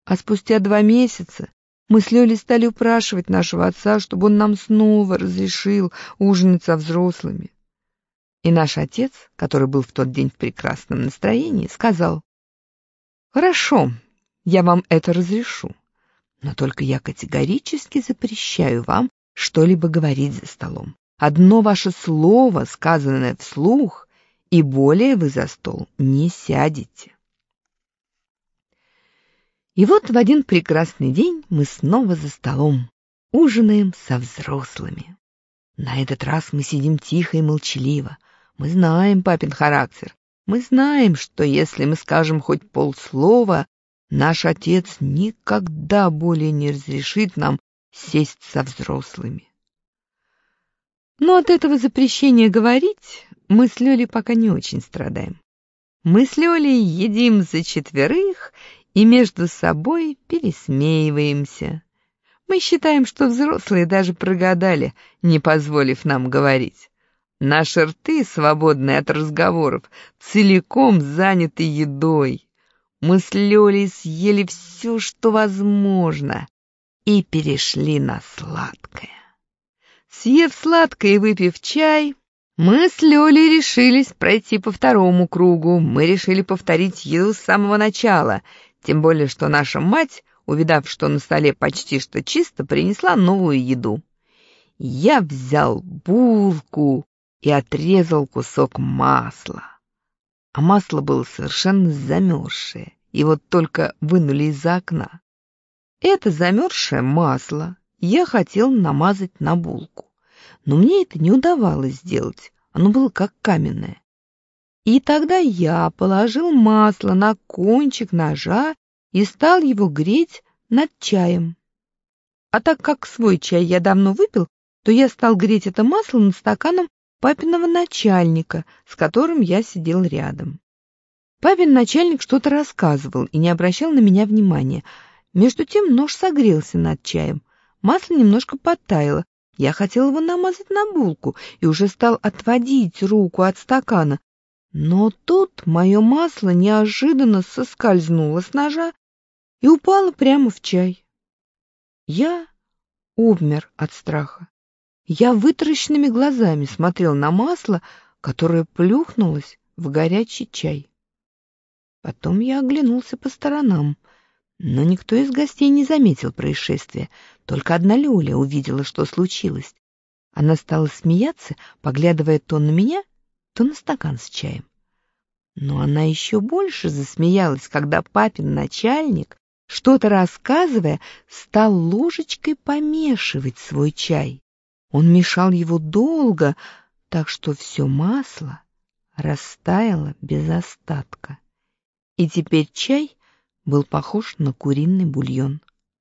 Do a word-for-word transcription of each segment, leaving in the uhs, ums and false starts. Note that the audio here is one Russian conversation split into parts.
А спустя два месяца мы с Лёлей стали упрашивать нашего отца, чтобы он нам снова разрешил ужинать со взрослыми. И наш отец, который был в тот день в прекрасном настроении, сказал: «Хорошо, я вам это разрешу, но только я категорически запрещаю вам что-либо говорить за столом. Одно ваше слово, сказанное вслух, и более вы за стол не сядете». И вот в один прекрасный день мы снова за столом, ужинаем со взрослыми. На этот раз мы сидим тихо и молчаливо. Мы знаем папин характер. Мы знаем, что если мы скажем хоть полслова, наш отец никогда более не разрешит нам сесть со взрослыми. Но от этого запрещения говорить мы с Лёлей пока не очень страдаем. Мы с Лёлей едим за четверых и между собой пересмеиваемся. Мы считаем, что взрослые даже прогадали, не позволив нам говорить. Наши рты, свободные от разговоров, целиком заняты едой. Мы с Лёлей съели все, что возможно, и перешли на сладкое. Съев сладкое и выпив чай, мы с Лёлей решились пройти по второму кругу. Мы решили повторить еду с самого начала, тем более что наша мать, увидав, что на столе почти что чисто, принесла новую еду. Я взял булку и отрезал кусок масла. А масло было совершенно замерзшее, и вот только вынули из-за окна. Это замерзшее масло я хотел намазать на булку, но мне это не удавалось сделать, оно было как каменное. И тогда я положил масло на кончик ножа и стал его греть над чаем. А так как свой чай я давно выпил, то я стал греть это масло над стаканом папиного начальника, с которым я сидел рядом. Папин начальник что-то рассказывал и не обращал на меня внимания. Между тем нож согрелся над чаем, масло немножко подтаяло. Я хотел его намазать на булку и уже стал отводить руку от стакана. Но тут мое масло неожиданно соскользнуло с ножа и упало прямо в чай. Я обмер от страха. Я вытаращенными глазами смотрел на масло, которое плюхнулось в горячий чай. Потом я оглянулся по сторонам, но никто из гостей не заметил происшествия, только одна Лёля увидела, что случилось. Она стала смеяться, поглядывая то на меня, то на стакан с чаем. Но она еще больше засмеялась, когда папин начальник, что-то рассказывая, стал ложечкой помешивать свой чай. Он мешал его долго, так что все масло растаяло без остатка. И теперь чай был похож на куриный бульон.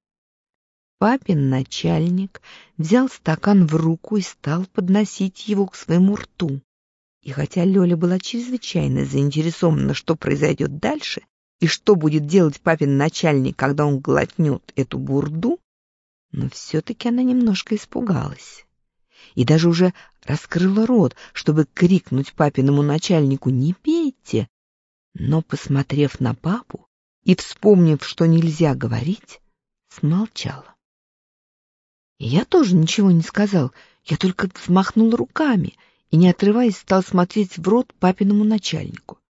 Папин начальник взял стакан в руку и стал подносить его к своему рту. И хотя Лёля была чрезвычайно заинтересована, что произойдет дальше, и что будет делать папин начальник, когда он глотнет эту бурду, но все-таки она немножко испугалась. И даже уже раскрыла рот, чтобы крикнуть папиному начальнику «Не пейте!», но, посмотрев на папу и вспомнив, что нельзя говорить, смолчала. И я тоже ничего не сказал, я только взмахнул руками и, не отрываясь, стал смотреть в рот папиному начальнику.